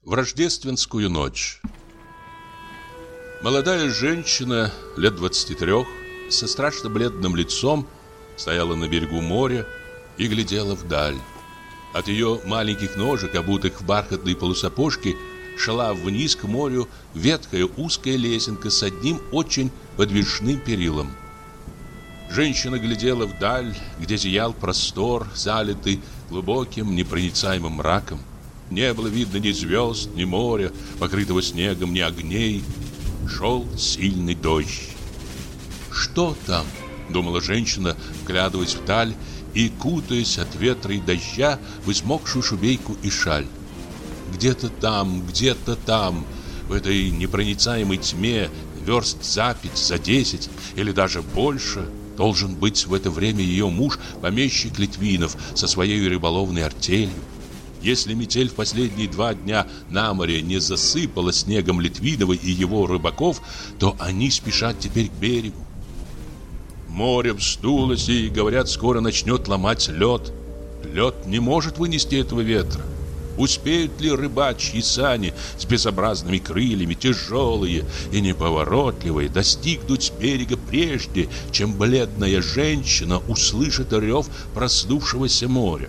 В рождественскую ночь. Молодая женщина лет 23 со страшно бледным лицом стояла на берегу моря и глядела вдаль. От ее маленьких ножек, обутых в бархатные полусапожки, шла вниз к морю ветхая узкая лесенка с одним очень подвижным перилом. Женщина глядела вдаль, где зиял простор, залитый глубоким непроницаемым мраком. Не было видно ни звезд, ни моря, покрытого снегом, ни огней. Шел сильный дождь. «Что там?» — думала женщина, вглядываясь вдаль и кутаясь от ветра и дождя в измокшую шубейку и шаль. Где-то там, в этой непроницаемой тьме, верст за 5, за 10 или даже больше, должен быть в это время ее муж, помещик Литвинов, со своей рыболовной артелью. Если метель в последние 2 дня на море не засыпала снегом Литвинова и его рыбаков, то они спешат теперь к берегу. Море вздулось и, говорят, скоро начнет ломать лед. Лед не может вынести этого ветра. Успеют ли рыбачьи сани с безобразными крыльями, тяжелые и неповоротливые, достигнуть берега прежде, чем бледная женщина услышит рев проснувшегося моря?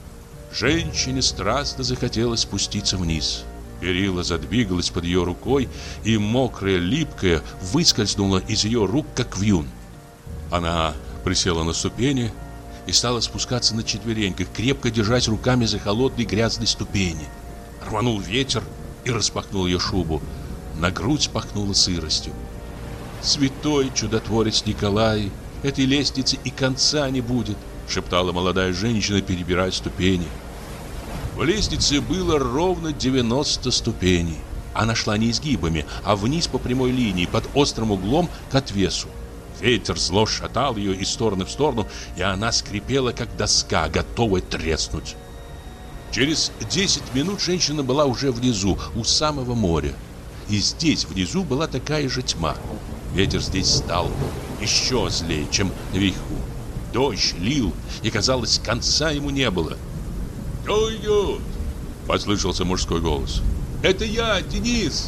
Женщине страстно захотелось спуститься вниз. Перила задвигалась под ее рукой, и мокрая, липкая выскользнула из ее рук, как вьюн. Она присела на ступени и стала спускаться на четвереньках, крепко держась руками за холодные грязные ступени. Рванул ветер и распахнул ее шубу. На грудь пахнуло сыростью. «Святой чудотворец Николай, этой лестницы и конца не будет», шептала молодая женщина, перебирая ступени. В лестнице было ровно 90 ступеней. Она шла не изгибами, а вниз по прямой линии, под острым углом к отвесу. Ветер зло шатал ее из стороны в сторону, и она скрипела, как доска, готовая треснуть. Через 10 минут женщина была уже внизу, у самого моря. И здесь, внизу, была такая же тьма. Ветер здесь стал еще злее, чем наверху. Дождь лил, и, казалось, конца ему не было. «Кто идет?» — послышался мужской голос. «Это я, Денис!»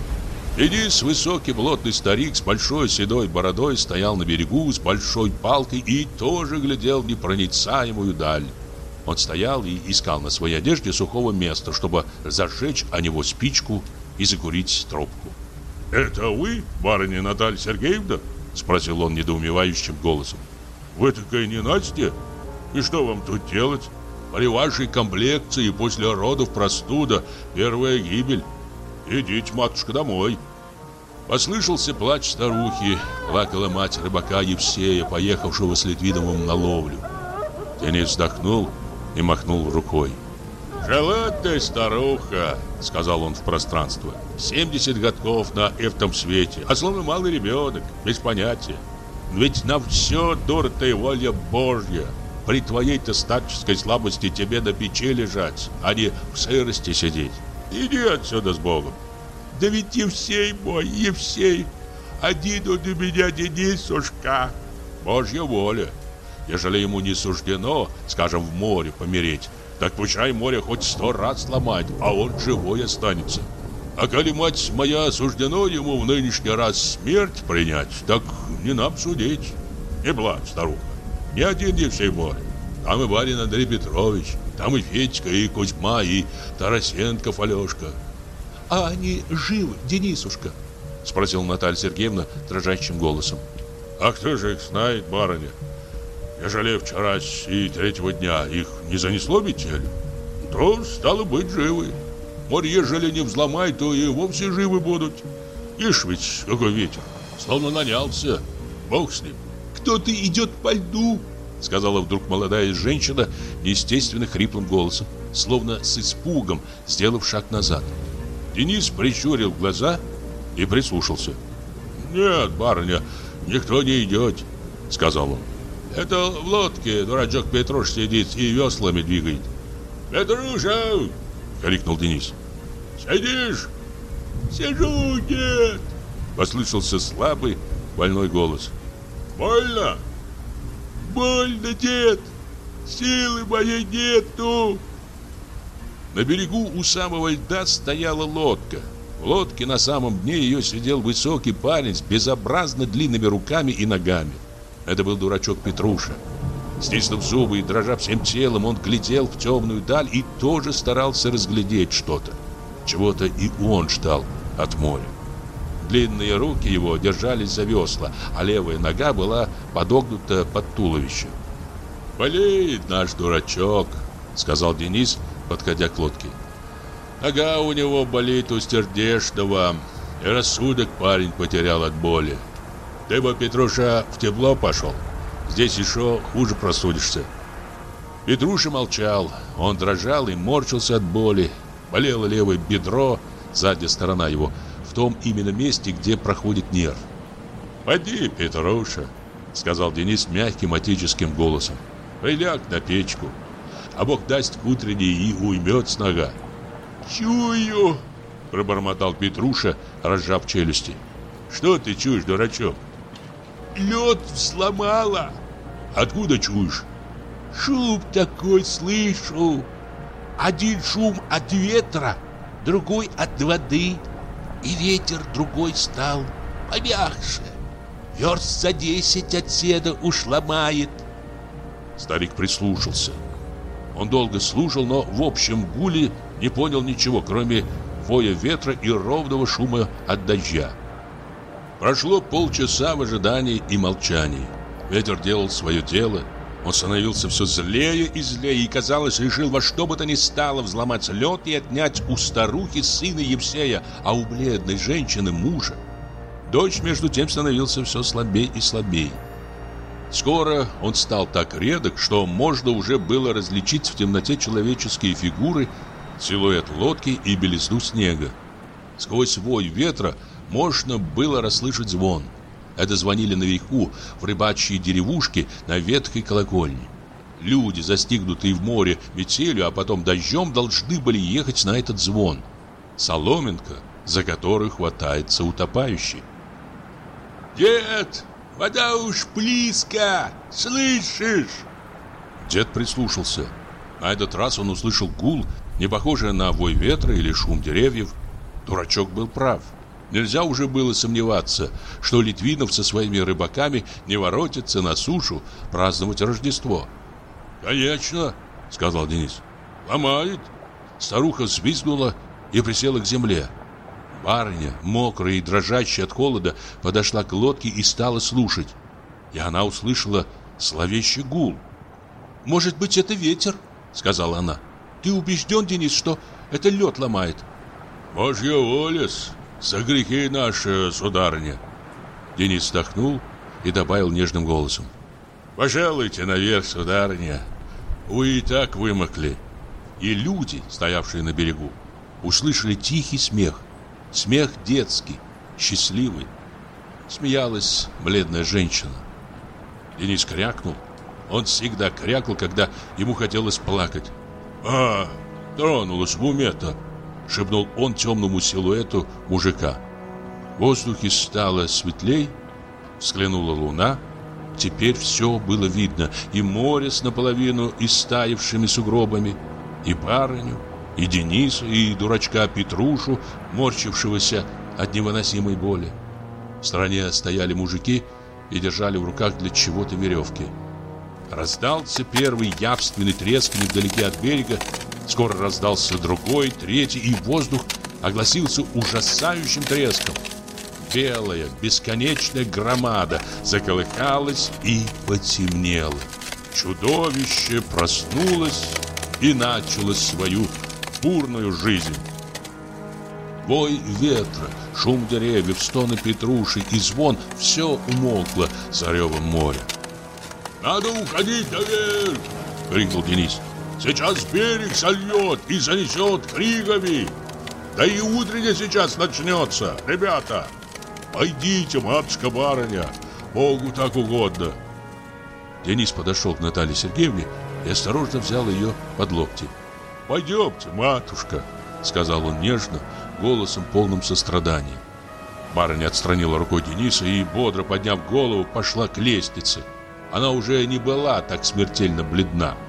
Денис, высокий плотный старик с большой седой бородой, стоял на берегу с большой палкой и тоже глядел в непроницаемую даль. Он стоял и искал на своей одежде сухого места, чтобы зажечь о него спичку и закурить трубку. «Это вы, барыня Наталья Сергеевна?» — спросил он недоумевающим голосом. «Вы такая ненастья? И что вам тут делать? При вашей комплекции после родов простуда, первая гибель. Идите, матушка, домой». Послышался плач старухи. Плакала мать рыбака Евсея, поехавшего с Литвиновым на ловлю. Денис вздохнул и махнул рукой. «Жила ты, старуха», — сказал он в пространство. 70 годков на этом свете, а словно малый ребенок, без понятия. Ведь на все, дура-то и воля Божья. При твоей-то старческой слабости тебе на печи лежать, а не в сырости сидеть. Иди отсюда с Богом». «Да ведь Евсей мой, Евсей, один он у меня, Денисушка». «Божья воля. Ежели ему не суждено, скажем, в море помереть, так пущай море хоть 100 раз сломать, а он живой останется. А коли, мать моя, суждено ему в нынешний раз смерть принять, так не нам судить. Не плачь, старуха. Не один Евсей море. Там и барин Андрей Петрович, там и Федька, и Кузьма, и Тарасенков Алешка». «А они живы, Денисушка?» — спросила Наталья Сергеевна дрожащим голосом. «А кто же их знает, барыня? Ежели вчера и 3-го дня их не занесло метелью, то, стало быть, живы. Море, ежели не взломай, то и вовсе живы будут. Ишь ведь, какой ветер, словно нанялся. Бог с ним». «Кто-то идет по льду», — сказала вдруг молодая женщина неестественно хриплым голосом, словно с испугом, сделав шаг назад. Денис прищурил глаза и прислушался. «Нет, барыня, никто не идет», — сказал он. «Это в лодке дурачок Петруш сидит и веслами двигает». «Петруша!» — крикнул Денис. «Сидишь?» «Сижу, дед!» — послышался слабый, больной голос. «Больно?» «Больно, дед! Силы моей нету!» На берегу у самого льда стояла лодка. В лодке на самом дне ее сидел высокий парень с безобразно длинными руками и ногами. Это был дурачок Петруша. Стиснув зубы и дрожа всем телом, он глядел в темную даль и тоже старался разглядеть что-то. Чего-то и он ждал от моря. Длинные руки его держались за весла, а левая нога была подогнута под туловище. «Болеет наш дурачок», — сказал Денис, подходя к лодке. «Нога у него болит у сердечного, и рассудок парень потерял от боли. Ты бы, Петруша, в тепло пошел. Здесь еще хуже простудишься». Петруша молчал. Он дрожал и морщился от боли. Болело левое бедро, задняя сторона его, в том именно месте, где проходит нерв. «Поди, Петруша», — сказал Денис мягким отеческим голосом. «Приляг на печку, а Бог даст к утренней и уймется нога». «Чую», — пробормотал Петруша, разжав челюсти. «Что ты чуешь, дурачок?» «Лед взломала». «Откуда чуешь?» «Шум такой слышу. Один шум от ветра, другой от воды. И ветер другой стал, помягче. Верст за 10 от седа уж ломает». Старик прислушался. Он долго слушал, но в общем гуле не понял ничего, кроме воя ветра и ровного шума от дождя. Прошло полчаса в ожидании и молчании. Ветер делал свое дело. Он становился все злее и злее и, казалось, решил во что бы то ни стало взломать лед и отнять у старухи сына Евсея, а у бледной женщины мужа. Дождь, между тем, становился все слабее и слабее. Скоро он стал так редок, что можно уже было различить в темноте человеческие фигуры, силуэт лодки и белизну снега. Сквозь вой ветра можно было расслышать звон. Это звонили наверху, в рыбачьей деревушке на ветхой колокольне. Люди, застигнутые в море метелью, а потом дождем, должны были ехать на этот звон. Соломинка, за которую хватается утопающий. «Дед, вода уж близко, слышишь?» Дед прислушался. На этот раз он услышал гул, не похожий на вой ветра или шум деревьев. Дурачок был прав. Нельзя уже было сомневаться, что Литвинов со своими рыбаками не воротится на сушу праздновать Рождество. «Конечно», — сказал Денис, — «ломает». Старуха взвизгнула и присела к земле. Барыня, мокрая и дрожащая от холода, подошла к лодке и стала слушать. И она услышала зловещий гул. «Может быть, это ветер?» — сказала она. «Ты убежден, Денис, что это лед ломает?» «Божья воля-с, за грехи наши, сударыня!» Денис вздохнул и добавил нежным голосом: «Пожалуйте наверх, сударыня, вы и так вымокли». И люди, стоявшие на берегу, услышали тихий смех. Смех детский, счастливый. Смеялась бледная женщина. Денис крякнул. Он всегда крякал, когда ему хотелось плакать. «А, тронулась в уме-то», — шепнул он темному силуэту мужика. В воздухе стало светлей, взглянула луна. Теперь все было видно: и море с наполовину истаявшими сугробами, и барыню, и Дениса, и дурачка Петрушу, морщившегося от невыносимой боли. В стороне стояли мужики и держали в руках для чего-то веревки. Раздался первый явственный треск невдалеке от берега. Скоро раздался другой, третий, и воздух огласился ужасающим треском. Белая, бесконечная громада заколыхалась и потемнела. Чудовище проснулось и начало свою бурную жизнь. Вой ветра, шум деревьев, стоны Петруши и звон — все умолкло за ревом моря. «Надо уходить наверх!» — крикнул Денис. «Сейчас берег сольет и занесет кригами! Да и утренне сейчас начнется, ребята! Пойдите, матушка-барыня, Богу так угодно!» Денис подошел к Наталье Сергеевне и осторожно взял ее под локти. «Пойдемте, матушка», — сказал он нежно, голосом полным сострадания. Барыня отстранила рукой Дениса и, бодро подняв голову, пошла к лестнице. Она уже не была так смертельно бледна.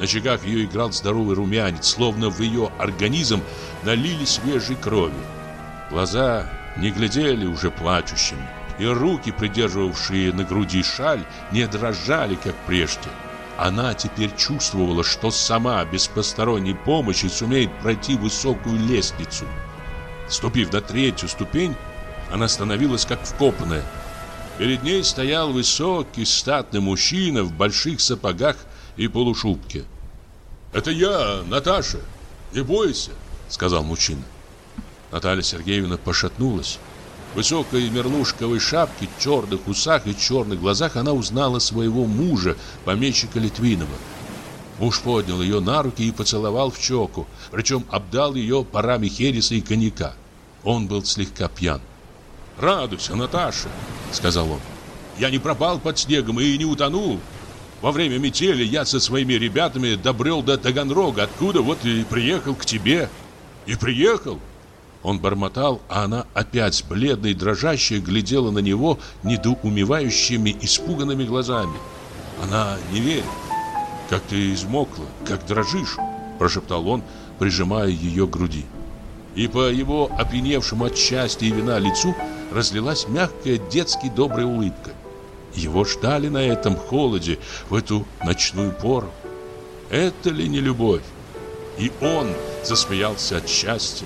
На щеках ее играл здоровый румянец, словно в ее организм налили свежей крови. Глаза не глядели уже плачущими, и руки, придерживавшие на груди шаль, не дрожали, как прежде. Она теперь чувствовала, что сама, без посторонней помощи, сумеет пройти высокую лестницу. Ступив на 3-ю ступень, она становилась как вкопанная. Перед ней стоял высокий, статный мужчина в больших сапогах и полушубке. «Это я, Наташа, не бойся», — сказал мужчина. Наталья Сергеевна пошатнулась. В высокой мерлушковой шапке, черных усах и черных глазах она узнала своего мужа, помещика Литвинова. Муж поднял ее на руки и поцеловал в щеку, причем обдал ее парами хереса и коньяка. Он был слегка пьян. «Радуйся, Наташа», — сказал он. «Я не пропал под снегом и не утонул. Во время метели я со своими ребятами добрел до Таганрога, откуда вот и приехал к тебе. И приехал». Он бормотал, а она опять, бледная и дрожащая, глядела на него недоумевающими, испуганными глазами. Она не верит. «Как ты измокла, как дрожишь», — прошептал он, прижимая ее к груди. И по его опьяневшему от счастья и вина лицу разлилась мягкая, детски добрая улыбка. Его ждали на этом холоде в эту ночную пору. Это ли не любовь? И он засмеялся от счастья.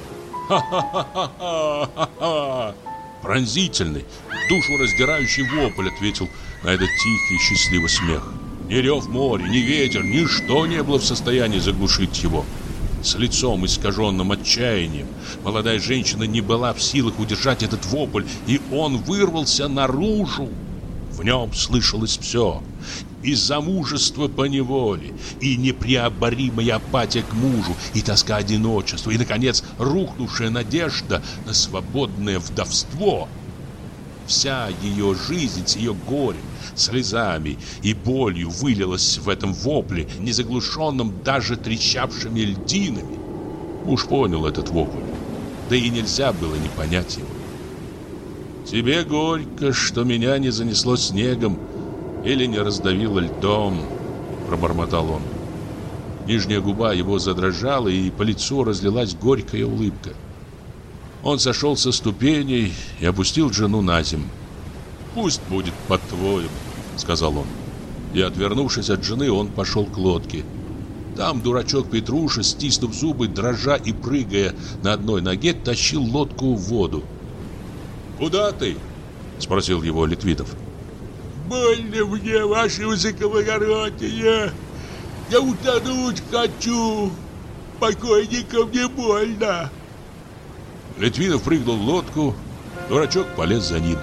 «Ха-ха-ха-ха-ха-ха!» Пронзительный, душу раздирающий вопль ответил на этот тихий, счастливый смех. Ни рев моря, ни ветер, ничто не было в состоянии заглушить его. С лицом, искаженным отчаянием, молодая женщина не была в силах удержать этот вопль, и он вырвался наружу. В нем слышалось все: и замужество по неволе, и непреоборимая апатия к мужу, и тоска одиночества, и, наконец, рухнувшая надежда на свободное вдовство. Вся ее жизнь с ее горем, слезами и болью вылилась в этом вопле, не заглушенном даже трещавшими льдинами. Муж понял этот вопль, да и нельзя было не понять его. «Тебе горько, что меня не занесло снегом или не раздавило льдом», — пробормотал он. Нижняя губа его задрожала, и по лицу разлилась горькая улыбка. Он сошел со ступеней и опустил жену на землю. «Пусть будет по-твоему», — сказал он. И, отвернувшись от жены, он пошел к лодке. Там дурачок Петруша, стиснув зубы, дрожа и прыгая на одной ноге, тащил лодку в воду. «Куда ты?» — спросил его Литвинов. «Больно мне, ваше высокоблагородие! Я утонуть хочу! Покойникам не больно!» Литвинов прыгнул в лодку, дурачок полез за ним.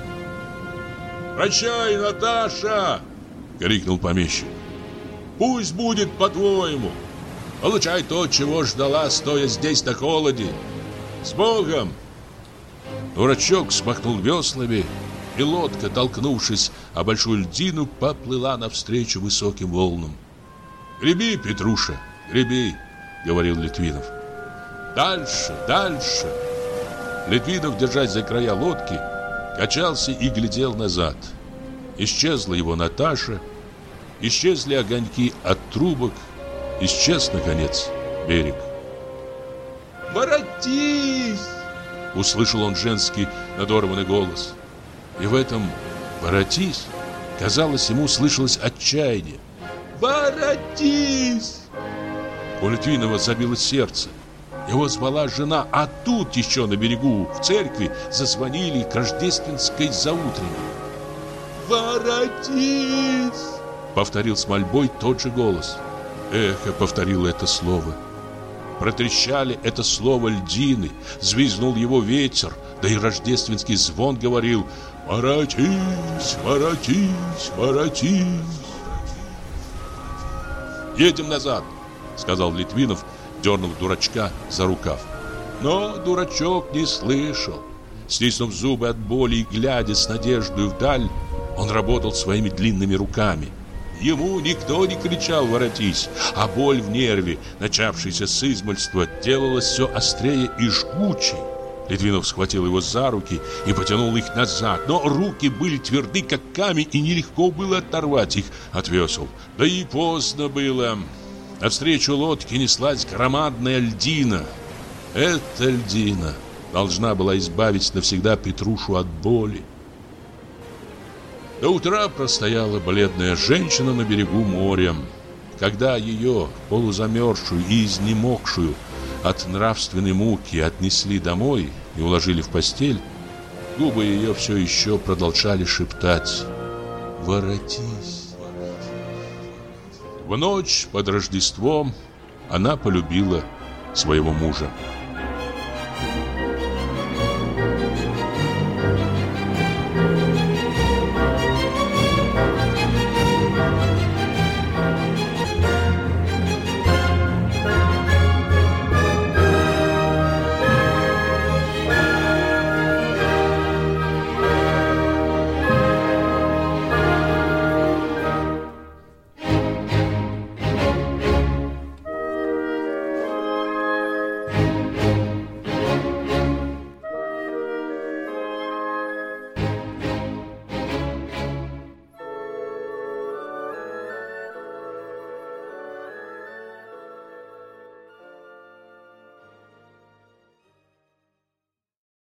«Прощай, Наташа!» — крикнул помещик. «Пусть будет по-твоему. Получай то, чего ждала, стоя здесь на холоде. С Богом!» Дурачок смахнул веслами, и лодка, толкнувшись о большую льдину, поплыла навстречу высоким волнам. «Греби, Петруша, греби!» — говорил Литвинов. «Дальше, дальше!» Литвинов, держась за края лодки, качался и глядел назад. Исчезла его Наташа, исчезли огоньки от трубок, исчез, наконец, берег. «Воротись!» — услышал он женский надорванный голос. И в этом «воротись» казалось, ему слышалось отчаяние. «Воротись!» У Литвинова забилось сердце. Его звала жена, а тут еще на берегу, в церкви, зазвонили к рождественской заутренней. «Воротись!» — повторил с мольбой тот же голос. Эхо повторило это слово. Протрещали это слово льдины, звизнул его ветер, да и рождественский звон говорил: «Воротись, воротись, воротись!» «Едем назад!» — сказал Литвинов, дернув дурачка за рукав. Но дурачок не слышал. Стиснув зубы от боли и глядя с надеждой вдаль, он работал своими длинными руками. Ему никто не кричал «воротись», а боль в нерве, начавшаяся с измольства, делалась все острее и жгучей. Литвинов схватил его за руки и потянул их назад, но руки были тверды, как камень, и нелегко было оторвать их от весел. Да и поздно было. Навстречу лодке неслась громадная льдина. Эта льдина должна была избавить навсегда Петрушу от боли. До утра простояла бледная женщина на берегу моря. Когда ее, полузамерзшую и изнемогшую от нравственной муки, отнесли домой и уложили в постель, губы ее все еще продолжали шептать: «Воротись». В ночь под Рождеством она полюбила своего мужа.